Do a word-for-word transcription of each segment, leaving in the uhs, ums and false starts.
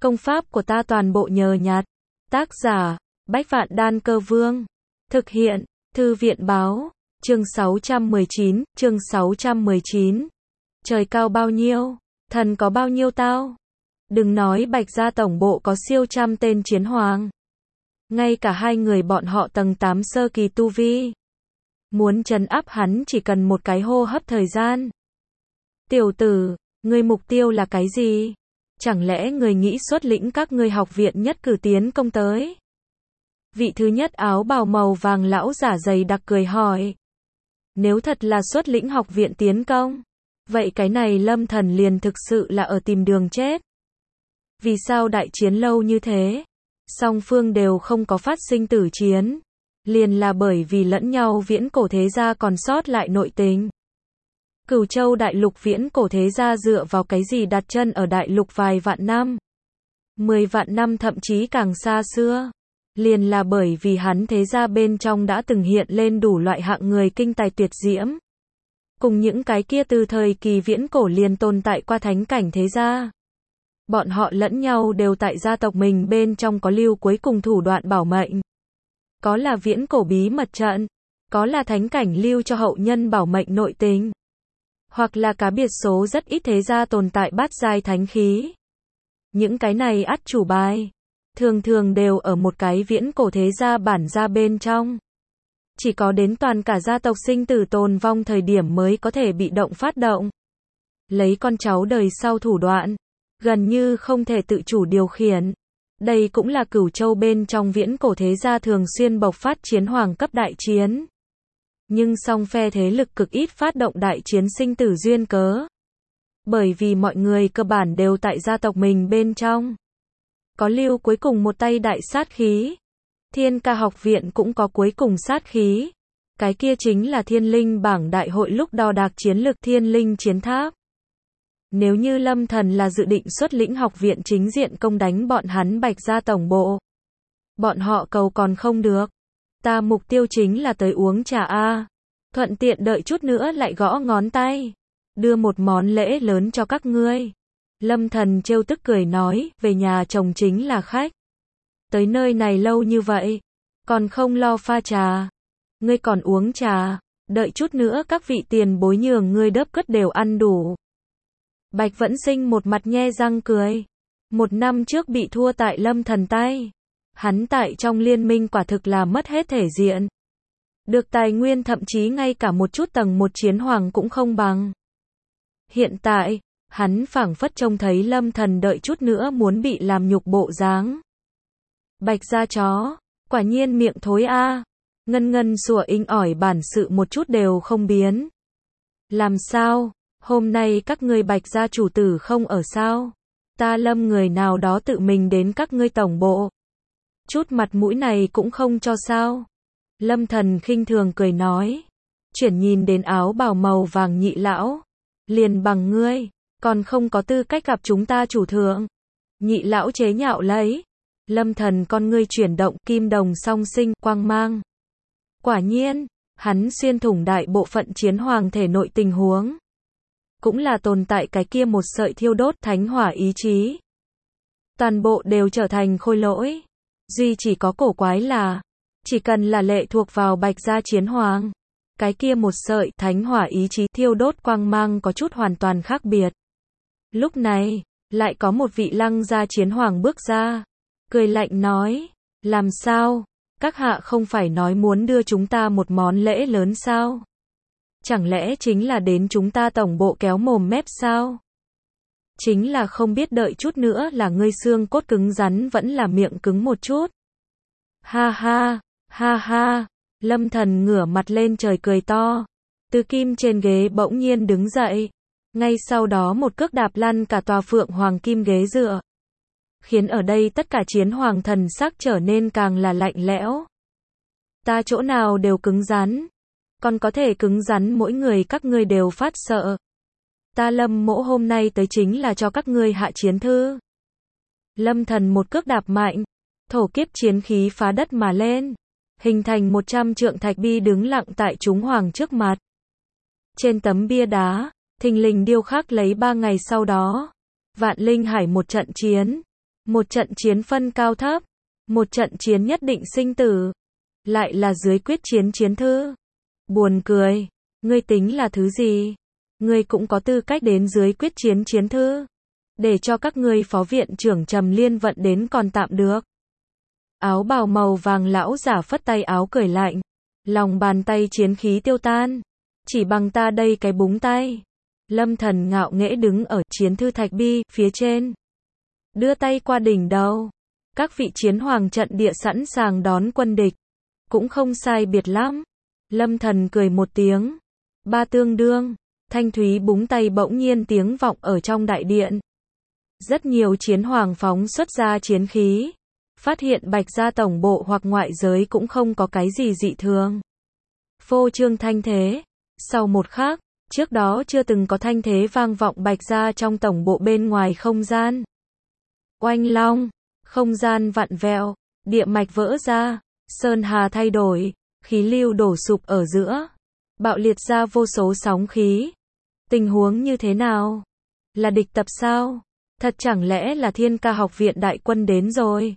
Công pháp của ta toàn bộ nhờ nhặt. Tác giả, Bách Vạn Đan Cơ Vương. Thực hiện, Thư viện Báo. Chương sáu trăm mười chín, chương sáu trăm mười chín. Trời cao bao nhiêu, thần có bao nhiêu tao. Đừng nói Bạch gia tổng bộ có siêu trăm tên chiến hoàng. Ngay cả hai người bọn họ tầng tám sơ kỳ tu vi. Muốn trấn áp hắn chỉ cần một cái hô hấp thời gian. Tiểu tử, ngươi mục tiêu là cái gì? Chẳng lẽ ngươi nghĩ xuất lĩnh các ngươi học viện nhất cử tiến công tới? Vị thứ nhất áo bào màu vàng lão giả dày đặc cười hỏi. Nếu thật là xuất lĩnh học viện tiến công, vậy cái này Lâm Thần liền thực sự là ở tìm đường chết. Vì sao đại chiến lâu như thế? Song phương đều không có phát sinh tử chiến. Liền là bởi vì lẫn nhau viễn cổ thế gia còn sót lại nội tình. Cửu Châu đại lục viễn cổ thế gia dựa vào cái gì đặt chân ở đại lục vài vạn năm? Mười vạn năm thậm chí càng xa xưa. Liền là bởi vì hắn thế gia bên trong đã từng hiện lên đủ loại hạng người kinh tài tuyệt diễm. Cùng những cái kia từ thời kỳ viễn cổ liền tồn tại qua thánh cảnh thế gia. Bọn họ lẫn nhau đều tại gia tộc mình bên trong có lưu cuối cùng thủ đoạn bảo mệnh. Có là viễn cổ bí mật trận, có là thánh cảnh lưu cho hậu nhân bảo mệnh nội tình. Hoặc là cá biệt số rất ít thế gia tồn tại bát giai thánh khí. Những cái này át chủ bài, thường thường đều ở một cái viễn cổ thế gia bản gia bên trong. Chỉ có đến toàn cả gia tộc sinh tử tồn vong thời điểm mới có thể bị động phát động. Lấy con cháu đời sau thủ đoạn, gần như không thể tự chủ điều khiển. Đây cũng là Cửu Châu bên trong viễn cổ thế gia thường xuyên bộc phát chiến hoàng cấp đại chiến. Nhưng song phe thế lực cực ít phát động đại chiến sinh tử duyên cớ. Bởi vì mọi người cơ bản đều tại gia tộc mình bên trong. Có lưu cuối cùng một tay đại sát khí. Thiên Ca học viện cũng có cuối cùng sát khí. Cái kia chính là Thiên Linh bảng đại hội lúc đo đạc chiến lực Thiên Linh chiến tháp. Nếu như Lâm Thần là dự định xuất lĩnh học viện chính diện công đánh bọn hắn Bạch gia tổng bộ. Bọn họ cầu còn không được. Ta mục tiêu chính là tới uống trà a. Thuận tiện đợi chút nữa lại gõ ngón tay. Đưa một món lễ lớn cho các ngươi. Lâm Thần trêu tức cười nói, về nhà chồng chính là khách. Tới nơi này lâu như vậy, còn không lo pha trà. Ngươi còn uống trà, đợi chút nữa các vị tiền bối nhường ngươi đớp cất đều ăn đủ. Bạch Vẫn Sinh một mặt nhe răng cười. Một năm trước bị thua tại Lâm Thần tay. Hắn tại trong liên minh quả thực là mất hết thể diện. Được tài nguyên thậm chí ngay cả một chút tầng một chiến hoàng cũng không bằng. Hiện tại, hắn phảng phất trông thấy Lâm Thần đợi chút nữa muốn bị làm nhục bộ dáng. Bạch gia chó, quả nhiên miệng thối a. Ngân ngân sủa inh ỏi bản sự một chút đều không biến. Làm sao, hôm nay các ngươi Bạch gia chủ tử không ở sao? Ta Lâm người nào đó tự mình đến các ngươi tổng bộ. Chút mặt mũi này cũng không cho sao? Lâm Thần khinh thường cười nói. Chuyển nhìn đến áo bào màu vàng nhị lão. Liền bằng ngươi, còn không có tư cách gặp chúng ta chủ thượng. Nhị lão chế nhạo lấy. Lâm Thần con ngươi chuyển động kim đồng song sinh quang mang. Quả nhiên, hắn xuyên thủng đại bộ phận chiến hoàng thể nội tình huống. Cũng là tồn tại cái kia một sợi thiêu đốt thánh hỏa ý chí. Toàn bộ đều trở thành khôi lỗi. Duy chỉ có cổ quái là, chỉ cần là lệ thuộc vào Bạch gia chiến hoàng, cái kia một sợi thánh hỏa ý chí thiêu đốt quang mang có chút hoàn toàn khác biệt. Lúc này, lại có một vị Lăng gia chiến hoàng bước ra, cười lạnh nói, làm sao, các hạ không phải nói muốn đưa chúng ta một món lễ lớn sao? Chẳng lẽ chính là đến chúng ta tổng bộ kéo mồm mép sao? Chính là không biết đợi chút nữa là ngươi xương cốt cứng rắn vẫn là miệng cứng một chút. Ha ha, ha ha, Lâm Thần ngửa mặt lên trời cười to. Từ kim trên ghế bỗng nhiên đứng dậy. Ngay sau đó một cước đạp lăn cả tòa phượng hoàng kim ghế dựa. Khiến ở đây tất cả chiến hoàng thần sắc trở nên càng là lạnh lẽo. Ta chỗ nào đều cứng rắn. Còn có thể cứng rắn mỗi người các ngươi đều phát sợ. Ta Lâm mỗ hôm nay tới chính là cho các ngươi hạ chiến thư. Lâm Thần một cước đạp mạnh. Thổ kiếp chiến khí phá đất mà lên. Hình thành một trăm trượng thạch bi đứng lặng tại chúng hoàng trước mặt. Trên tấm bia đá, thình lình điêu khắc lấy ba ngày sau đó. Vạn Linh Hải một trận chiến. Một trận chiến phân cao thấp, một trận chiến nhất định sinh tử, lại là dưới quyết chiến chiến thư. Buồn cười, ngươi tính là thứ gì? Ngươi cũng có tư cách đến dưới quyết chiến chiến thư. Để cho các ngươi phó viện trưởng Trầm Liên vận đến còn tạm được. Áo bào màu vàng lão giả phất tay áo cười lạnh. Lòng bàn tay chiến khí tiêu tan. Chỉ bằng ta đây cái búng tay. Lâm Thần ngạo nghễ đứng ở chiến thư thạch bi phía trên. Đưa tay qua đỉnh đầu. Các vị chiến hoàng trận địa sẵn sàng đón quân địch. Cũng không sai biệt lắm. Lâm Thần cười một tiếng. Ba tương đương. Thanh thúy búng tay bỗng nhiên tiếng vọng ở trong đại điện. Rất nhiều chiến hoàng phóng xuất ra chiến khí. Phát hiện Bạch Gia tổng bộ hoặc ngoại giới cũng không có cái gì dị thường. Phô trương thanh thế. Sau một khắc, trước đó chưa từng có thanh thế vang vọng Bạch Gia trong tổng bộ bên ngoài không gian. Oanh long, không gian vặn vẹo, địa mạch vỡ ra, sơn hà thay đổi, khí lưu đổ sụp ở giữa, bạo liệt ra vô số sóng khí. Tình huống như thế nào? Là địch tập sao? Thật chẳng lẽ là Thiên Ca học viện đại quân đến rồi?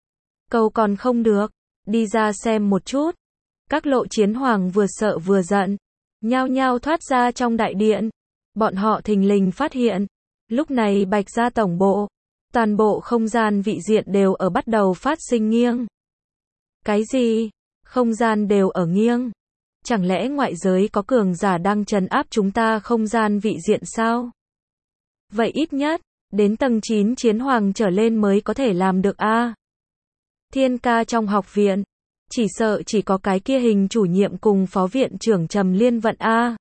Cầu còn không được, đi ra xem một chút. Các lộ chiến hoàng vừa sợ vừa giận, nhao nhao thoát ra trong đại điện. Bọn họ thình lình phát hiện, lúc này Bạch Gia tổng bộ, toàn bộ không gian vị diện đều ở bắt đầu phát sinh nghiêng. Cái gì? Không gian đều ở nghiêng? Chẳng lẽ ngoại giới có cường giả đang trấn áp chúng ta không gian vị diện sao? Vậy ít nhất, đến tầng chín chiến hoàng trở lên mới có thể làm được a. À? Thiên Ca trong học viện, chỉ sợ chỉ có cái kia hình chủ nhiệm cùng phó viện trưởng Trầm Liên vận a. À?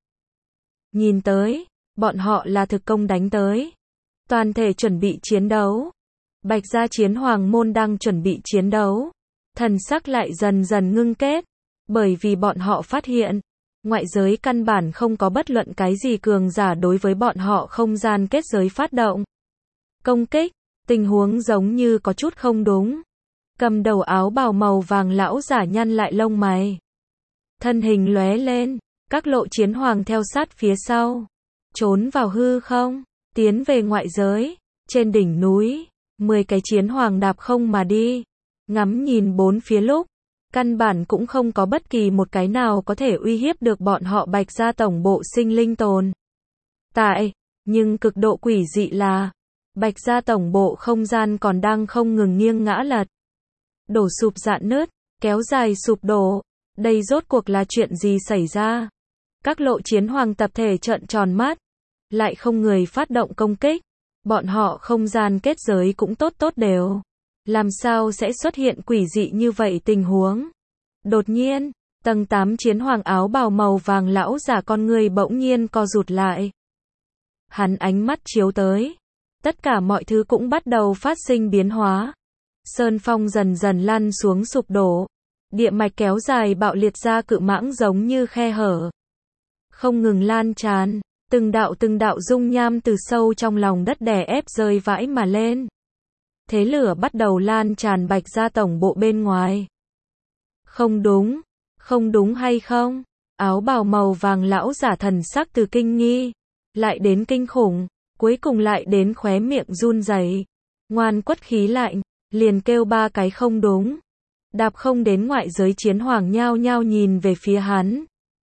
Nhìn tới, bọn họ là thực công đánh tới. Toàn thể chuẩn bị chiến đấu. Bạch Gia chiến hoàng môn đang chuẩn bị chiến đấu. Thần sắc lại dần dần ngưng kết. Bởi vì bọn họ phát hiện, ngoại giới căn bản không có bất luận cái gì cường giả đối với bọn họ không gian kết giới phát động. Công kích, tình huống giống như có chút không đúng. Cầm đầu áo bào màu vàng lão giả nhăn lại lông mày. Thân hình lóe lên, các lộ chiến hoàng theo sát phía sau. Trốn vào hư không, tiến về ngoại giới, trên đỉnh núi, mười cái chiến hoàng đạp không mà đi. Ngắm nhìn bốn phía lúc, căn bản cũng không có bất kỳ một cái nào có thể uy hiếp được bọn họ Bạch Gia tổng bộ sinh linh tồn. Tại, nhưng cực độ quỷ dị là, Bạch Gia tổng bộ không gian còn đang không ngừng nghiêng ngã lật. Đổ sụp rạn nứt, kéo dài sụp đổ. Đây rốt cuộc là chuyện gì xảy ra? Các lộ chiến hoàng tập thể trợn tròn mắt. Lại không người phát động công kích. Bọn họ không gian kết giới cũng tốt tốt đều. Làm sao sẽ xuất hiện quỷ dị như vậy tình huống? Đột nhiên, tầng tám chiến hoàng áo bào màu vàng lão giả con người bỗng nhiên co rụt lại. Hắn ánh mắt chiếu tới. Tất cả mọi thứ cũng bắt đầu phát sinh biến hóa. Sơn phong dần dần lăn xuống sụp đổ. Địa mạch kéo dài bạo liệt ra cự mãng giống như khe hở. Không ngừng lan tràn. Từng đạo từng đạo dung nham từ sâu trong lòng đất đè ép rơi vãi mà lên. Thế lửa bắt đầu lan tràn Bạch Gia tổng bộ bên ngoài. Không đúng, không đúng hay không? Áo bào màu vàng lão giả thần sắc từ kinh nghi, lại đến kinh khủng, cuối cùng lại đến khóe miệng run rẩy. Ngoan quất khí lạnh, liền kêu ba cái không đúng. Đạp không đến ngoại giới chiến hoàng nhao nhao nhìn về phía hắn.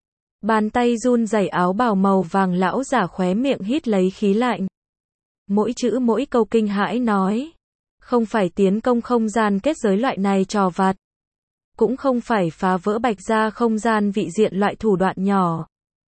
Bàn tay run rẩy áo bào màu vàng lão giả khóe miệng hít lấy khí lạnh. Mỗi chữ mỗi câu kinh hãi nói. Không phải tiến công không gian kết giới loại này trò vặt. Cũng không phải phá vỡ Bạch Gia không gian vị diện loại thủ đoạn nhỏ.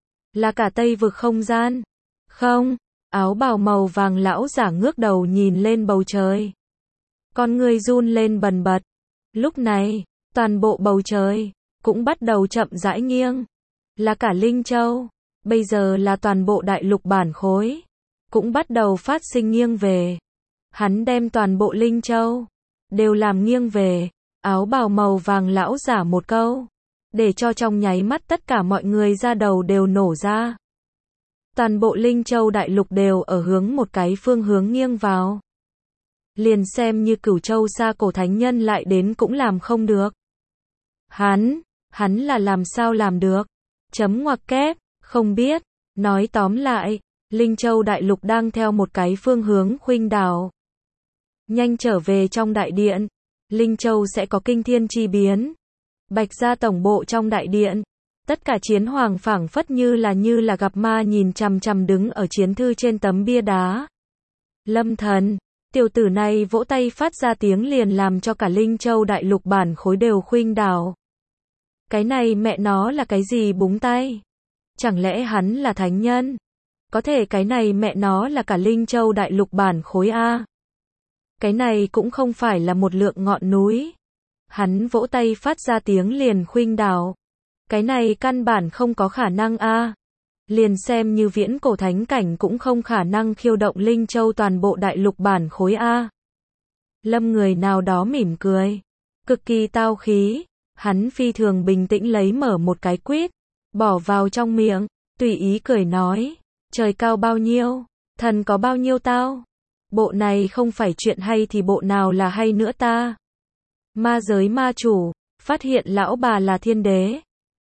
Là cả Tây vực không gian. Không, áo bào màu vàng lão giả ngước đầu nhìn lên bầu trời. Con người run lên bần bật. Lúc này, toàn bộ bầu trời cũng bắt đầu chậm rãi nghiêng. Là cả Linh Châu, bây giờ là toàn bộ đại lục bản khối, cũng bắt đầu phát sinh nghiêng về. Hắn đem toàn bộ Linh Châu đều làm nghiêng về. Áo bào màu vàng lão giả một câu, để cho trong nháy mắt tất cả mọi người ra đầu đều nổ ra. Toàn bộ Linh Châu đại lục đều ở hướng một cái phương hướng nghiêng vào. Liền xem như Cửu Châu xa cổ thánh nhân lại đến cũng làm không được. Hắn, hắn là làm sao làm được? Chấm ngoặc kép, không biết. Nói tóm lại, Linh Châu đại lục đang theo một cái phương hướng khuynh đảo. Nhanh trở về trong đại điện. Linh Châu sẽ có kinh thiên chi biến. Bạch gia tổng bộ trong đại điện. Tất cả chiến hoàng phảng phất như là như là gặp ma nhìn chằm chằm đứng ở chiến thư trên tấm bia đá. Lâm Thần, tiểu tử này vỗ tay phát ra tiếng liền làm cho cả Linh Châu đại lục bản khối đều khuynh đảo. Cái này mẹ nó là cái gì búng tay? Chẳng lẽ hắn là thánh nhân? Có thể cái này mẹ nó là cả Linh Châu đại lục bản khối A. Cái này cũng không phải là một lượng ngọn núi. Hắn vỗ tay phát ra tiếng liền khuynh đảo. Cái này căn bản không có khả năng A. Liền xem như viễn cổ thánh cảnh cũng không khả năng khiêu động Linh Châu toàn bộ đại lục bản khối A. Lâm người nào đó mỉm cười. Cực kỳ tao khí. Hắn phi thường bình tĩnh lấy mở một cái quýt. Bỏ vào trong miệng. Tùy ý cười nói. Trời cao bao nhiêu? Thần có bao nhiêu tao? Bộ này không phải chuyện hay thì bộ nào là hay nữa ta? Ma giới ma chủ. Phát hiện lão bà là thiên đế.